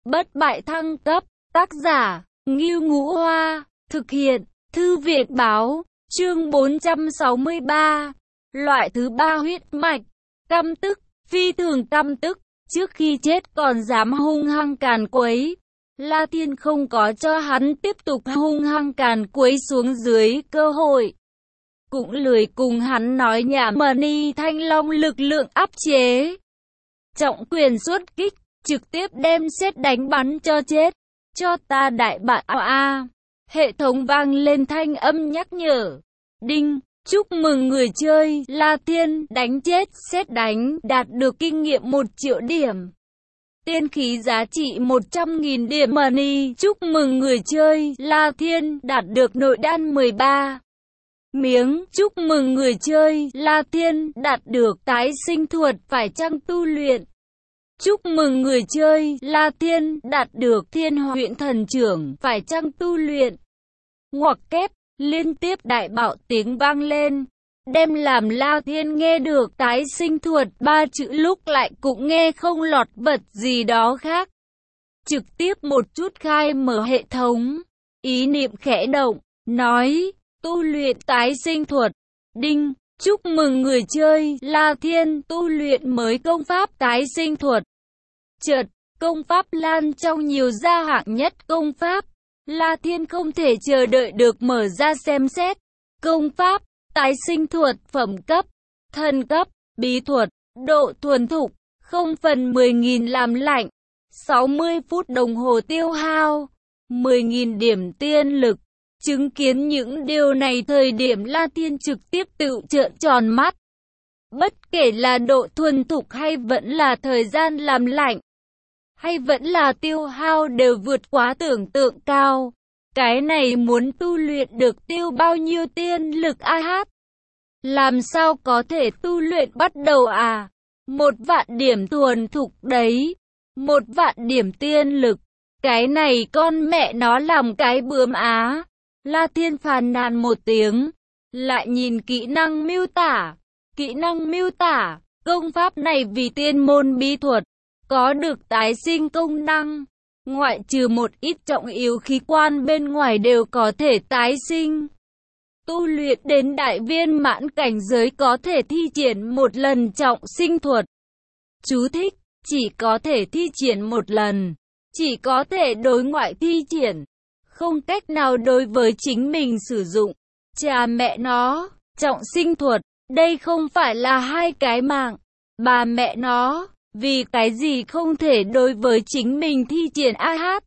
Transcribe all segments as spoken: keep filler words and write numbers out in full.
bất bại thăng cấp, tác giả, Ngưu Ngũ Hoa, thực hiện, Thư viện báo, chương bốn trăm sáu mươi ba, loại thứ ba huyết mạch, căm tức, phi thường căm tức, trước khi chết còn dám hung hăng càn quấy. La Thiên không có cho hắn tiếp tục hung hăng càn quấy xuống dưới cơ hội. Cũng lười cùng hắn nói nhảm, Mani Thanh Long lực lượng áp chế. Trọng quyền xuất kích, trực tiếp đem sét đánh bắn cho chết. Cho ta đại bại a a. Hệ thống vang lên thanh âm nhắc nhở. Đinh, chúc mừng người chơi La Thiên đánh chết sét đánh, đạt được kinh nghiệm một triệu điểm. Tiên khí giá trị một trăm nghìn điểm money. Chúc mừng người chơi La Thiên đạt được nội đan mười ba miếng. Chúc mừng người chơi La Thiên đạt được tái sinh thuật, phải chăng tu luyện. Chúc mừng người chơi La Thiên đạt được thiên huyện thần trưởng, phải chăng tu luyện. Ngoặc kép, liên tiếp đại bạo tiếng vang lên, đem làm La Thiên nghe được tái sinh thuật ba chữ lúc lại cũng nghe không lọt vật gì đó khác. Trực tiếp một chút khai mở hệ thống, ý niệm khẽ động, nói, tu luyện tái sinh thuật. Đinh, chúc mừng người chơi La Thiên tu luyện mới công pháp tái sinh thuật. Chợt, công pháp lan trong nhiều gia hạng nhất công pháp. La Thiên không thể chờ đợi được mở ra xem xét. Công pháp, tái sinh thuật, phẩm cấp, thần cấp, bí thuật, độ thuần thục, không phần mười nghìn làm lạnh, sáu mươi phút đồng hồ tiêu hao, mười nghìn điểm tiên lực. Chứng kiến những điều này thời điểm La Thiên trực tiếp tự trợn tròn mắt. Bất kể là độ thuần thục hay vẫn là thời gian làm lạnh, hay vẫn là tiêu hao đều vượt quá tưởng tượng cao. Cái này muốn tu luyện được tiêu bao nhiêu tiên lực a hát? Làm sao có thể tu luyện bắt đầu à? Một vạn điểm thuần thục đấy. Một vạn điểm tiên lực. Cái này con mẹ nó làm cái bướm á. La Thiên phàn nàn một tiếng. Lại nhìn kỹ năng miêu tả. Kỹ năng miêu tả. Công pháp này vì tiên môn bí thuật, có được tái sinh công năng. Ngoại trừ một ít trọng yếu khí quan bên ngoài đều có thể tái sinh. Tu luyện đến đại viên mãn cảnh giới có thể thi triển một lần trọng sinh thuật. Chú thích, chỉ có thể thi triển một lần. Chỉ có thể đối ngoại thi triển. Không cách nào đối với chính mình sử dụng. Cha mẹ nó, trọng sinh thuật, đây không phải là hai cái mạng. Bà mẹ nó, vì cái gì không thể đối với chính mình thi triển a hát?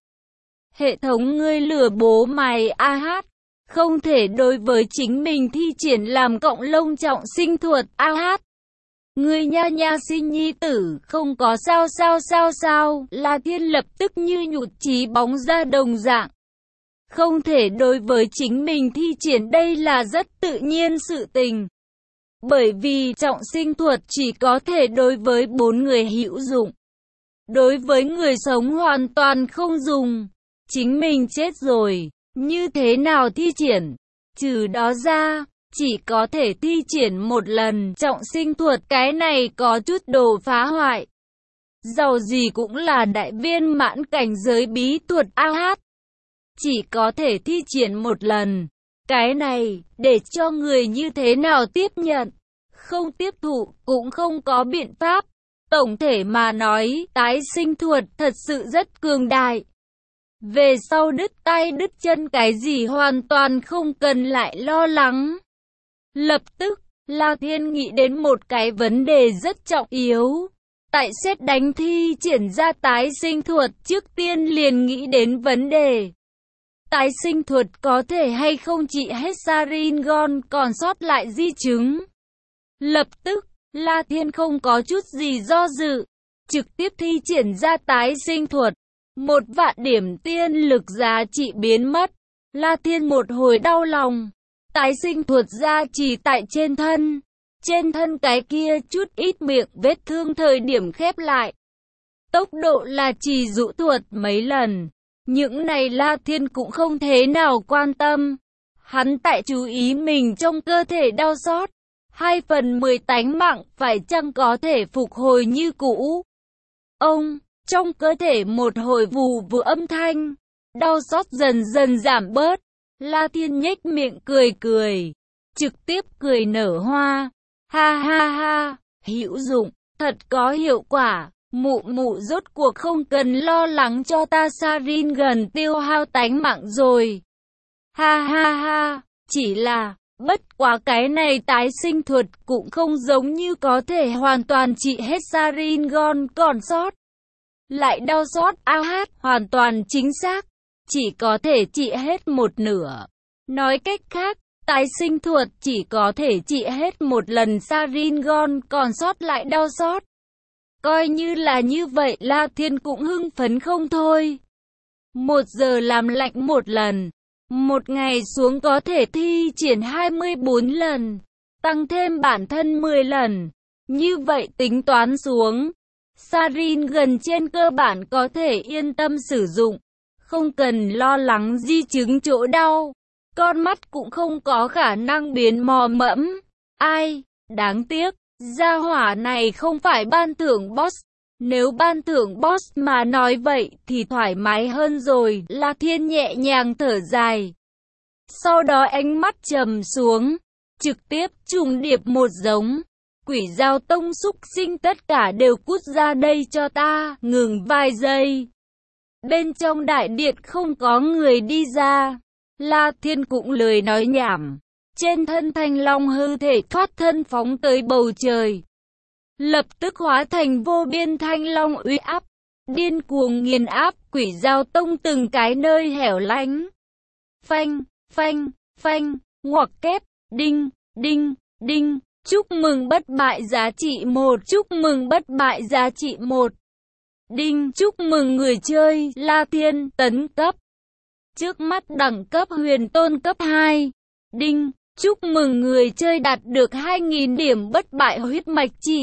Hệ thống ngươi lừa bố mày a hát. Không thể đối với chính mình thi triển làm cộng lông trọng sinh thuật a hát. Ngươi nha nha sinh nhi tử, không có sao sao sao sao. La Thiên lập tức như nhụt chí bóng ra đồng dạng. Không thể đối với chính mình thi triển, đây là rất tự nhiên sự tình. Bởi vì trọng sinh thuật chỉ có thể đối với bốn người hữu dụng. Đối với người sống hoàn toàn không dùng. Chính mình chết rồi, như thế nào thi triển? Trừ đó ra, chỉ có thể thi triển một lần trọng sinh thuật, cái này có chút đồ phá hoại. Dầu gì cũng là đại viên mãn cảnh giới bí thuật a hát. Chỉ có thể thi triển một lần. Cái này, để cho người như thế nào tiếp nhận? Không tiếp thụ, cũng không có biện pháp. Tổng thể mà nói, tái sinh thuật thật sự rất cường đại. Về sau đứt tay đứt chân cái gì hoàn toàn không cần lại lo lắng. Lập tức, La Thiên nghĩ đến một cái vấn đề rất trọng yếu. Tại sét đánh thi triển ra tái sinh thuật, trước tiên liền nghĩ đến vấn đề. Tái sinh thuật có thể hay không trị hết Sharingan còn sót lại di chứng. Lập tức, La Thiên không có chút gì do dự, trực tiếp thi triển ra tái sinh thuật. Một vạn điểm tiên lực giá trị biến mất. La Thiên một hồi đau lòng. Tái sinh thuật ra chỉ tại trên thân. Trên thân cái kia chút ít miệng vết thương thời điểm khép lại. Tốc độ là chỉ dụ thuật mấy lần. Những này La Thiên cũng không thế nào quan tâm. Hắn tại chú ý mình trong cơ thể đau xót. Hai phần mười tánh mạng phải chăng có thể phục hồi như cũ. Ông, Trong cơ thể một hồi vù vù âm thanh, đau xót dần dần giảm bớt. La Thiên nhếch miệng cười cười, trực tiếp cười nở hoa. Ha ha ha, hữu dụng, thật có hiệu quả. Mụ mụ rốt cuộc không cần lo lắng cho ta Sarin gần tiêu hao tánh mạng rồi. Ha ha ha, chỉ là, bất quá cái này tái sinh thuật cũng không giống như có thể hoàn toàn trị hết Sarin gon còn sót. Lại đau xót a hát, hoàn toàn chính xác, chỉ có thể trị hết một nửa. Nói cách khác, tái sinh thuật chỉ có thể trị hết một lần Sarin gon còn sót lại đau xót. Coi như là như vậy, La Thiên cũng hưng phấn không thôi. Một giờ làm lạnh một lần, một ngày xuống có thể thi triển hai mươi bốn lần, tăng thêm bản thân mười lần. Như vậy tính toán xuống, Sarin gần trên cơ bản có thể yên tâm sử dụng, không cần lo lắng di chứng chỗ đau. Con mắt cũng không có khả năng biến mò mẫm. Ai, đáng tiếc, gia hỏa này không phải ban thưởng boss. Nếu ban thưởng boss mà nói vậy thì thoải mái hơn rồi. La Thiên nhẹ nhàng thở dài. Sau đó ánh mắt trầm xuống, trực tiếp trùng điệp một giống. Quỷ Dao Tông xúc sinh tất cả đều cút ra đây cho ta. Ngừng vài giây. Bên trong đại điện không có người đi ra. La Thiên cũng lười nói nhảm. Trên thân Thanh Long hư thể thoát thân phóng tới bầu trời. Lập tức hóa thành vô biên Thanh Long uy áp. Điên cuồng nghiền áp Quỷ Dao Tông từng cái nơi hẻo lánh. Phanh, phanh, phanh, ngoặc kép, đinh, đinh, đinh. Chúc mừng bất bại giá trị một. Chúc mừng bất bại giá trị một. Đinh, chúc mừng người chơi La Thiên tấn cấp. Trước mắt đẳng cấp huyền tôn cấp hai. Đinh, chúc mừng người chơi đạt được hai nghìn điểm bất bại huyết mạch trị.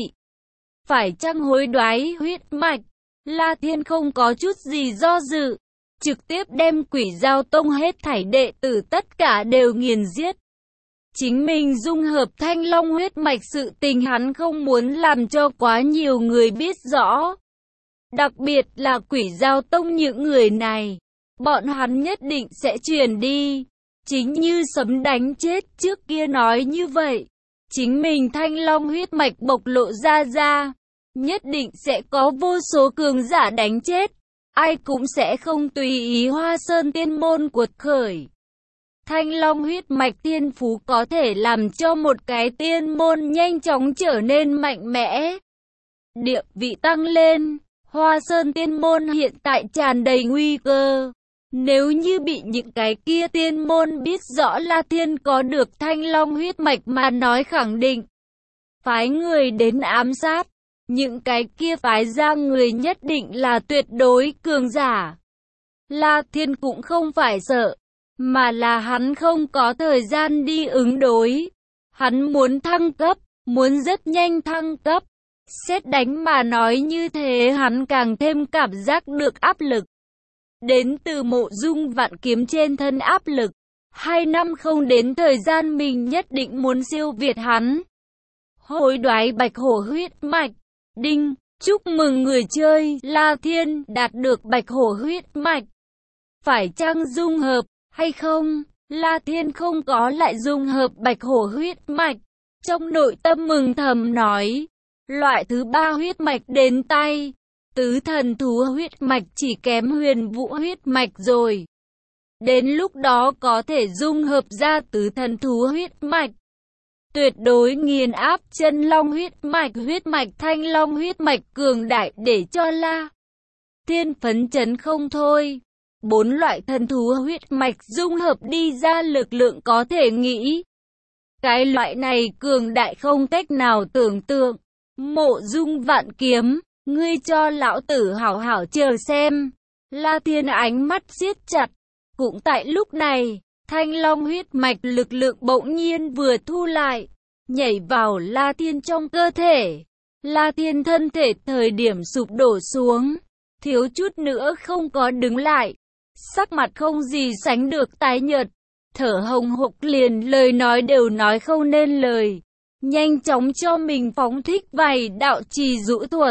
Phải chăng hối đoái huyết mạch? La Thiên không có chút gì do dự, trực tiếp đem Quỷ Dao Tông hết thảy đệ tử tất cả đều nghiền giết. Chính mình dung hợp Thanh Long huyết mạch sự tình hắn không muốn làm cho quá nhiều người biết rõ. Đặc biệt là Quỷ Dao Tông những người này, bọn hắn nhất định sẽ truyền đi. Chính như sấm đánh chết trước kia nói như vậy. Chính mình Thanh Long huyết mạch bộc lộ ra ra, nhất định sẽ có vô số cường giả đánh chết. Ai cũng sẽ không tùy ý Hoa Sơn tiên môn cuột khởi. Thanh Long huyết mạch tiên phú có thể làm cho một cái tiên môn nhanh chóng trở nên mạnh mẽ. Địa vị tăng lên, Hoa Sơn tiên môn hiện tại tràn đầy nguy cơ. Nếu như bị những cái kia tiên môn biết rõ La Thiên có được Thanh Long huyết mạch mà nói khẳng định phái người đến ám sát, những cái kia phái ra người nhất định là tuyệt đối cường giả. La Thiên cũng không phải sợ, mà là hắn không có thời gian đi ứng đối. Hắn muốn thăng cấp, muốn rất nhanh thăng cấp. Xét đánh mà nói như thế hắn càng thêm cảm giác được áp lực. Đến từ Mộ Dung Vạn Kiếm trên thân áp lực. Hai năm không đến thời gian mình nhất định muốn siêu việt hắn. Hối đoái bạch hổ huyết mạch. Đinh, chúc mừng người chơi La Thiên đạt được bạch hổ huyết mạch. Phải chăng dung hợp hay không? La Thiên không có lại dung hợp bạch hổ huyết mạch. Trong nội tâm mừng thầm nói, loại thứ ba huyết mạch đến tay. Tứ thần thú huyết mạch chỉ kém huyền vũ huyết mạch rồi. Đến lúc đó có thể dung hợp ra tứ thần thú huyết mạch. Tuyệt đối nghiền áp chân long huyết mạch, huyết mạch thanh long huyết mạch cường đại để cho La Thiên phấn chấn không thôi. Bốn loại thần thú huyết mạch dung hợp đi ra lực lượng có thể nghĩ. Cái loại này cường đại không cách nào tưởng tượng. Mộ Dung Vạn Kiếm, ngươi cho lão tử hảo hảo chờ xem. La Thiên ánh mắt siết chặt. Cũng tại lúc này, Thanh Long huyết mạch lực lượng bỗng nhiên vừa thu lại, nhảy vào La Thiên trong cơ thể. La Thiên thân thể thời điểm sụp đổ xuống, thiếu chút nữa không có đứng lại. Sắc mặt không gì sánh được tái nhợt, thở hồng hộc liền lời nói đều nói không nên lời. Nhanh chóng cho mình phóng thích vài đạo trì dụ thuật,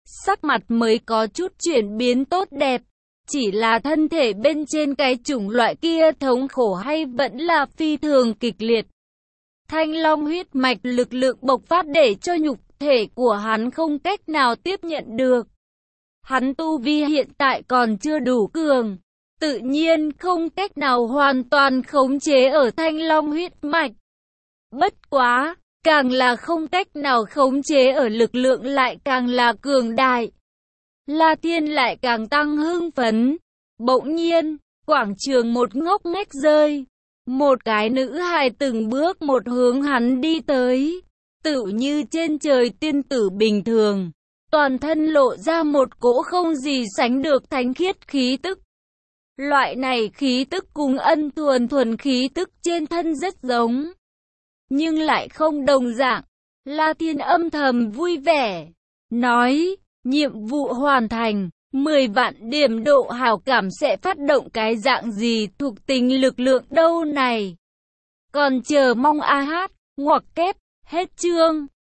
sắc mặt mới có chút chuyển biến tốt đẹp. Chỉ là thân thể bên trên cái chủng loại kia thống khổ hay vẫn là phi thường kịch liệt. Thanh long huyết mạch lực lượng bộc phát để cho nhục thể của hắn không cách nào tiếp nhận được. Hắn tu vi hiện tại còn chưa đủ cường, tự nhiên không cách nào hoàn toàn khống chế ở thanh long huyết mạch. Bất quá, càng là không cách nào khống chế ở lực lượng lại càng là cường đại. La Thiên lại càng tăng hưng phấn. Bỗng nhiên, quảng trường một ngóc ngách rơi. Một cái nữ hài từng bước một hướng hắn đi tới. Tựu như trên trời tiên tử bình thường. Toàn thân lộ ra một cỗ không gì sánh được thánh khiết khí tức. Loại này khí tức cùng ân thuần thuần khí tức trên thân rất giống. Nhưng lại không đồng dạng. La Thiên âm thầm vui vẻ. Nói, nhiệm vụ hoàn thành. mười vạn điểm độ hảo cảm sẽ phát động cái dạng gì thuộc tính lực lượng đâu này. Còn chờ mong a hát, ngoặc kép, hết chương.